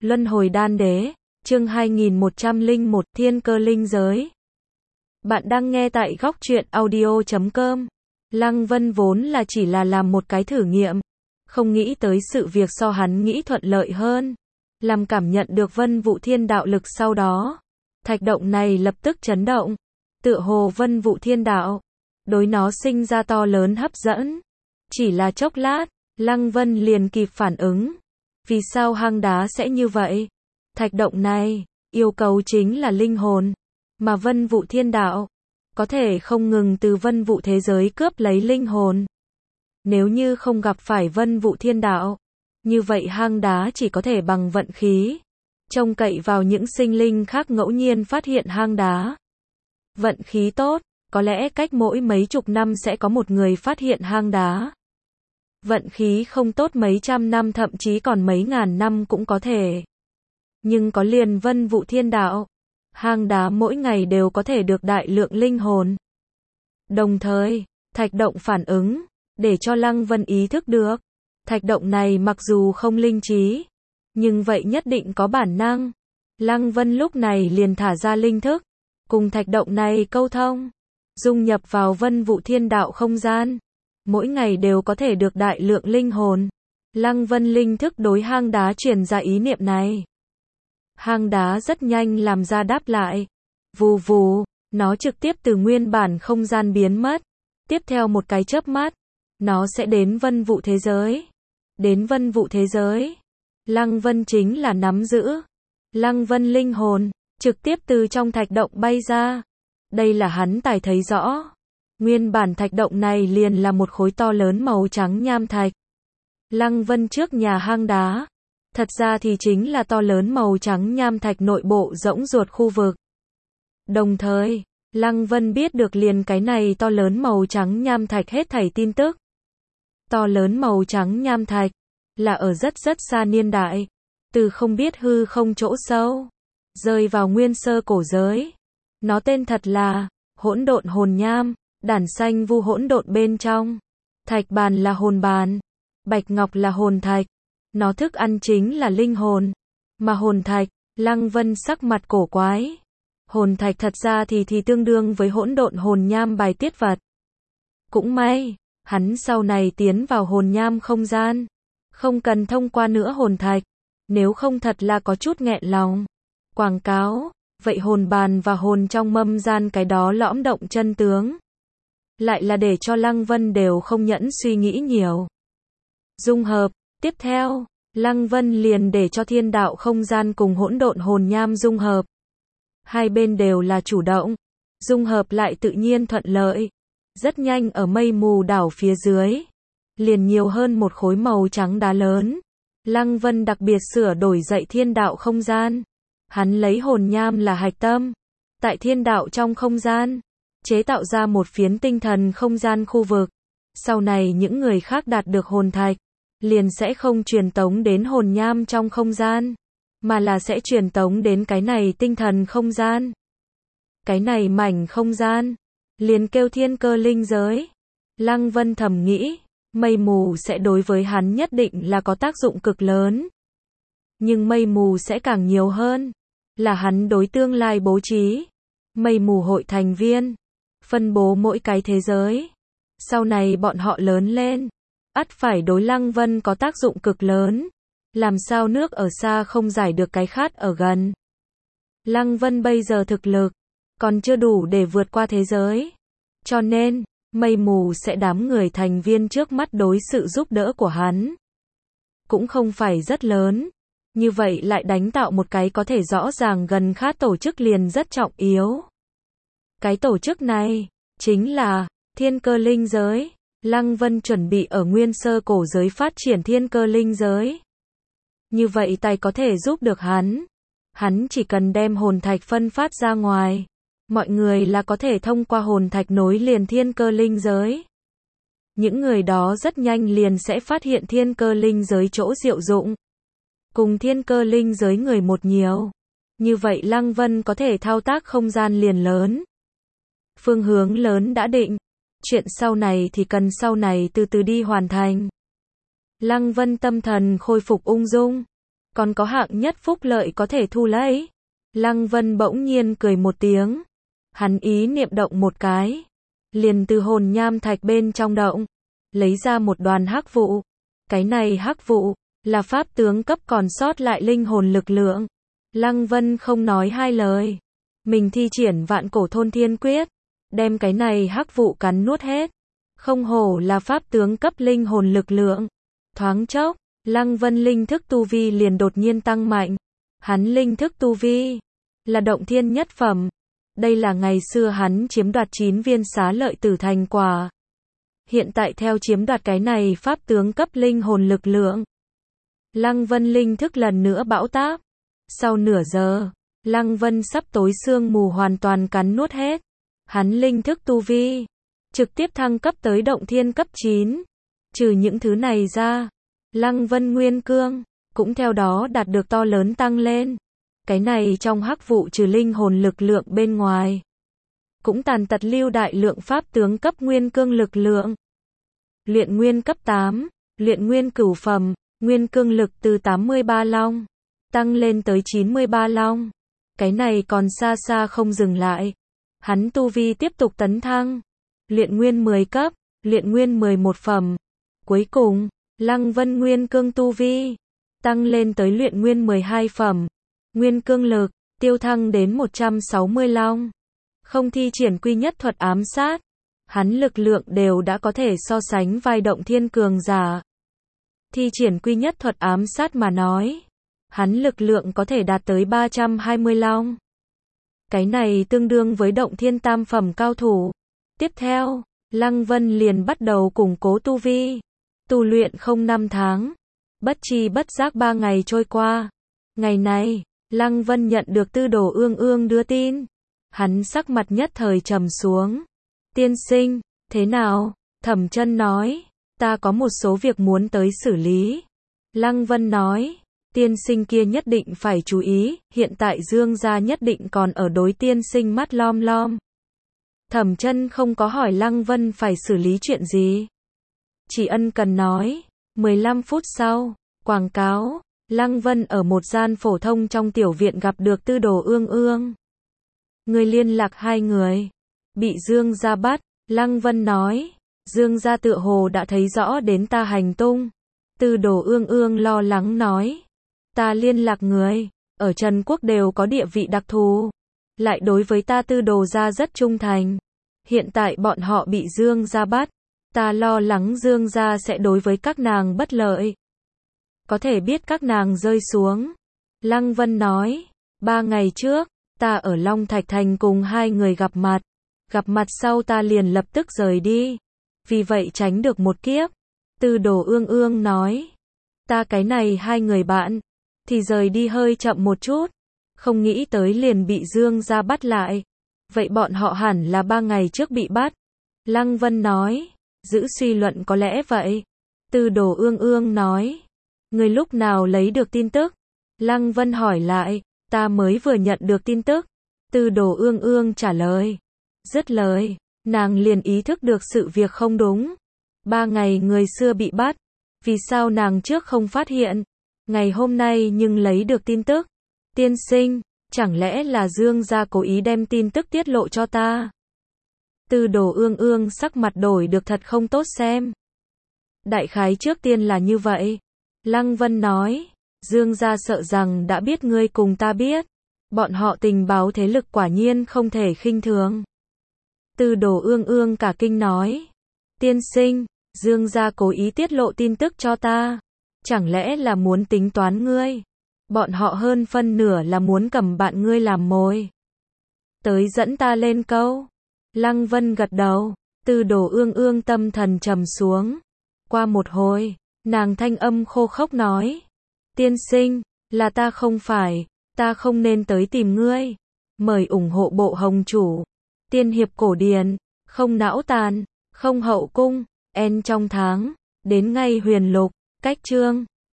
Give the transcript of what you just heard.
Luân hồi đan đế, chương 2101 Thiên cơ linh giới. Bạn đang nghe tại góc truyện audio.com. Lăng Vân vốn là chỉ là làm một cái thử nghiệm, không nghĩ tới sự việc so hắn nghĩ thuận lợi hơn. Làm cảm nhận được Vân Vũ Thiên đạo lực sau đó, thạch động này lập tức chấn động, tựa hồ Vân Vũ Thiên đạo, đối nó sinh ra to lớn hấp dẫn. Chỉ là chốc lát, Lăng Vân liền kịp phản ứng. Vì sao hang đá sẽ như vậy? Thạch động này, yêu cầu chính là linh hồn, mà Vân Vũ Thiên đạo, có thể không ngừng từ Vân Vũ thế giới cướp lấy linh hồn. Nếu như không gặp phải Vân Vũ Thiên đạo, như vậy hang đá chỉ có thể bằng vận khí, trông cậy vào những sinh linh khác ngẫu nhiên phát hiện hang đá. Vận khí tốt, có lẽ cách mỗi mấy chục năm sẽ có một người phát hiện hang đá. Vận khí không tốt mấy trăm năm thậm chí còn mấy ngàn năm cũng có thể. Nhưng có liền Vân Vũ Thiên đạo, hang đá mỗi ngày đều có thể được đại lượng linh hồn. Đồng thời, thạch động phản ứng, để cho Lăng Vân ý thức được, thạch động này mặc dù không linh trí, nhưng vậy nhất định có bản năng. Lăng Vân lúc này liền thả ra linh thức, cùng thạch động này câu thông, dung nhập vào Vân Vũ Thiên đạo không gian. Mỗi ngày đều có thể được đại lượng linh hồn. Lăng Vân linh thức đối hang đá truyền ra ý niệm này. Hang đá rất nhanh làm ra đáp lại. Vù vù, nó trực tiếp từ nguyên bản không gian biến mất. Tiếp theo một cái chớp mắt, nó sẽ đến Vân Vũ thế giới. Đến Vân Vũ thế giới, Lăng Vân chính là nắm giữ. Lăng Vân linh hồn, trực tiếp từ trong thạch động bay ra. Đây là hắn tài thấy rõ. Nguyên bản thạch động này liền là một khối to lớn màu trắng nham thạch. Lăng Vân trước nhà hang đá, thật ra thì chính là to lớn màu trắng nham thạch nội bộ rỗng ruột khu vực. Đồng thời, Lăng Vân biết được liền cái này to lớn màu trắng nham thạch hết thảy tin tức. To lớn màu trắng nham thạch, là ở rất rất xa niên đại, từ không biết hư không chỗ sâu, rơi vào nguyên sơ cổ giới. Nó tên thật là Hỗn Độn Hồn Nham. Đản xanh vu hỗn độn bên trong. Thạch bàn là hồn bàn. Bạch ngọc là hồn thạch. Nó thức ăn chính là linh hồn. Mà hồn thạch, Lăng Vân sắc mặt cổ quái. Hồn thạch thật ra thì tương đương với hỗn độn hồn nham bài tiết vật. Cũng may, hắn sau này tiến vào hồn nham không gian. Không cần thông qua nữa hồn thạch. Nếu không thật là có chút nghẹn lòng. Quảng cáo, vậy hồn bàn và hồn trong mâm gian cái đó lõm động chân tướng. Lại là để cho Lăng Vân đều không nhẫn suy nghĩ nhiều. Dung hợp, tiếp theo, Lăng Vân liền để cho thiên đạo không gian cùng hỗn độn hồn nham dung hợp. Hai bên đều là chủ động, dung hợp lại tự nhiên thuận lợi. Rất nhanh ở mây mù đảo phía dưới, liền nhiều hơn một khối màu trắng đá lớn. Lăng Vân đặc biệt sửa đổi dậy thiên đạo không gian. Hắn lấy hồn nham là hạch tâm, tại thiên đạo trong không gian, chế tạo ra một phiến tinh thần không gian khu vực. Sau này những người khác đạt được hồn thạch, liền sẽ không truyền tống đến hồn nham trong không gian, mà là sẽ truyền tống đến cái này tinh thần không gian. Cái này mảnh không gian, liền kêu thiên cơ linh giới. Lăng Vân thầm nghĩ, mây mù sẽ đối với hắn nhất định là có tác dụng cực lớn. Nhưng mây mù sẽ càng nhiều hơn, là hắn đối tương lai bố trí. Mây mù hội thành viên, phân bố mỗi cái thế giới. Sau này bọn họ lớn lên, ắt phải đối Lăng Vân có tác dụng cực lớn. Làm sao nước ở xa không giải được cái khát ở gần. Lăng Vân bây giờ thực lực, còn chưa đủ để vượt qua thế giới. Cho nên, mây mù sẽ đám người thành viên trước mắt đối sự giúp đỡ của hắn. Cũng không phải rất lớn. Như vậy lại đánh tạo một cái có thể rõ ràng gần khát tổ chức liền rất trọng yếu. Cái tổ chức này, chính là thiên cơ linh giới. Lăng Vân chuẩn bị ở nguyên sơ cổ giới phát triển thiên cơ linh giới. Như vậy tài có thể giúp được hắn. Hắn chỉ cần đem hồn thạch phân phát ra ngoài. Mọi người là có thể thông qua hồn thạch nối liền thiên cơ linh giới. Những người đó rất nhanh liền sẽ phát hiện thiên cơ linh giới chỗ diệu dụng. Cùng thiên cơ linh giới người một nhiều. Như vậy Lăng Vân có thể thao tác không gian liền lớn. Phương hướng lớn đã định. Chuyện sau này thì cần sau này từ từ đi hoàn thành. Lăng Vân tâm thần khôi phục ung dung. còn có hạng nhất phúc lợi có thể thu lấy. Lăng Vân bỗng nhiên cười một tiếng. Hắn ý niệm động một cái. Liền từ hồn nham thạch bên trong động. Lấy ra một đoàn hắc vụ. Cái này hắc vụ, là pháp tướng cấp còn sót lại linh hồn lực lượng. Lăng Vân không nói hai lời. Mình thi triển vạn cổ thôn thiên quyết. Đem cái này hắc vụ cắn nuốt hết. Không hổ là pháp tướng cấp linh hồn lực lượng. Thoáng chốc, Lăng Vân linh thức tu vi liền đột nhiên tăng mạnh. Hắn linh thức tu vi là động thiên nhất phẩm. Đây là ngày xưa hắn chiếm đoạt 9 viên xá lợi tử thành quả. Hiện tại theo chiếm đoạt cái này pháp tướng cấp linh hồn lực lượng. Lăng Vân linh thức lần nữa bão táp. Sau nửa giờ, Lăng Vân sắp tối sương mù hoàn toàn cắn nuốt hết. Hắn linh thức tu vi trực tiếp thăng cấp tới động thiên cấp 9. Trừ những thứ này ra, Lăng Vân nguyên cương cũng theo đó đạt được to lớn tăng lên. Cái này trong hắc vụ trừ linh hồn lực lượng bên ngoài, cũng tàn tật lưu đại lượng pháp tướng cấp nguyên cương lực lượng. Luyện nguyên cấp 8, luyện nguyên cửu phẩm, nguyên cương lực từ 83 long tăng lên tới 93 long. Cái này còn xa xa không dừng lại. Hắn tu vi tiếp tục tấn thăng. Luyện nguyên 10 cấp, luyện nguyên 11 phẩm. Cuối cùng, Lăng Vân nguyên cương tu vi tăng lên tới luyện nguyên 12 phẩm. Nguyên cương lực tiêu thăng đến 160 long. Không thi triển quy nhất thuật ám sát, hắn lực lượng đều đã có thể so sánh vai động thiên cường giả. Thi triển quy nhất thuật ám sát mà nói, hắn lực lượng có thể đạt tới 320 long. Cái này tương đương với động thiên tam phẩm cao thủ. Tiếp theo, Lăng Vân liền bắt đầu củng cố tu vi. Tu luyện không 5 tháng. Bất chi bất giác 3 ngày trôi qua. Ngày này, Lăng Vân nhận được Tư Đồ Ương Ương đưa tin. Hắn sắc mặt nhất thời trầm xuống. Tiên sinh, thế nào? Thẩm Chân nói, ta có một số việc muốn tới xử lý. Lăng Vân nói, tiên sinh kia nhất định phải chú ý, hiện tại Dương gia nhất định còn ở đối tiên sinh mắt lom lom. Thẩm Chân không có hỏi Lăng Vân phải xử lý chuyện gì. Chỉ ân cần nói, 15 phút sau, quảng cáo, Lăng Vân ở một gian phổ thông trong tiểu viện gặp được Tư Đồ Ương Ương. Người liên lạc 2 người, bị Dương gia bắt. Lăng Vân nói, Dương gia tựa hồ đã thấy rõ đến ta hành tung. Tư Đồ Ương Ương lo lắng nói, ta liên lạc người, ở Trần Quốc đều có địa vị đặc thù, lại đối với ta Tư Đồ gia rất trung thành. Hiện tại bọn họ bị Dương gia bắt, ta lo lắng Dương gia sẽ đối với các nàng bất lợi. Có thể biết các nàng rơi xuống. Lăng Vân nói, 3 ngày trước, ta ở Long Thạch Thành cùng 2 người gặp mặt. Gặp mặt sau ta liền lập tức rời đi. Vì vậy tránh được một kiếp. Tư Đồ Ương Ương nói, ta cái này 2 người bạn, thì rời đi hơi chậm một chút. Không nghĩ tới liền bị Dương gia bắt lại. Vậy bọn họ hẳn là 3 ngày trước bị bắt. Lăng Vân nói, giữ suy luận có lẽ vậy. Tư Đồ Ương Ương nói, người lúc nào lấy được tin tức? Lăng Vân hỏi lại, ta mới vừa nhận được tin tức. Tư Đồ Ương Ương trả lời. Dứt lời, nàng liền ý thức được sự việc không đúng. 3 ngày người xưa bị bắt. Vì sao nàng trước không phát hiện? Ngày hôm nay nhưng lấy được tin tức. Tiên sinh, chẳng lẽ là Dương gia cố ý đem tin tức tiết lộ cho ta? Tư Đồ Ương Ương sắc mặt đổi được thật không tốt xem. Đại khái trước tiên là như vậy. Lăng Vân nói, Dương gia sợ rằng đã biết ngươi cùng ta biết. Bọn họ tình báo thế lực quả nhiên không thể khinh thường. Tư Đồ Ương Ương cả kinh nói, tiên sinh, Dương gia cố ý tiết lộ tin tức cho ta. Chẳng lẽ là muốn tính toán ngươi? Bọn họ hơn phân nửa là muốn cầm bạn ngươi làm mồi. Tới dẫn ta lên câu. Lăng Vân gật đầu. Tư Đồ Ương Ương tâm thần trầm xuống. Qua một hồi, nàng thanh âm khô khốc nói, tiên sinh, là ta không phải, ta không nên tới tìm ngươi. Mời ủng hộ bộ hồng chủ. Tiên hiệp cổ điển, không não tàn, không hậu cung, en trong tháng, đến ngay huyền lục, cách chương.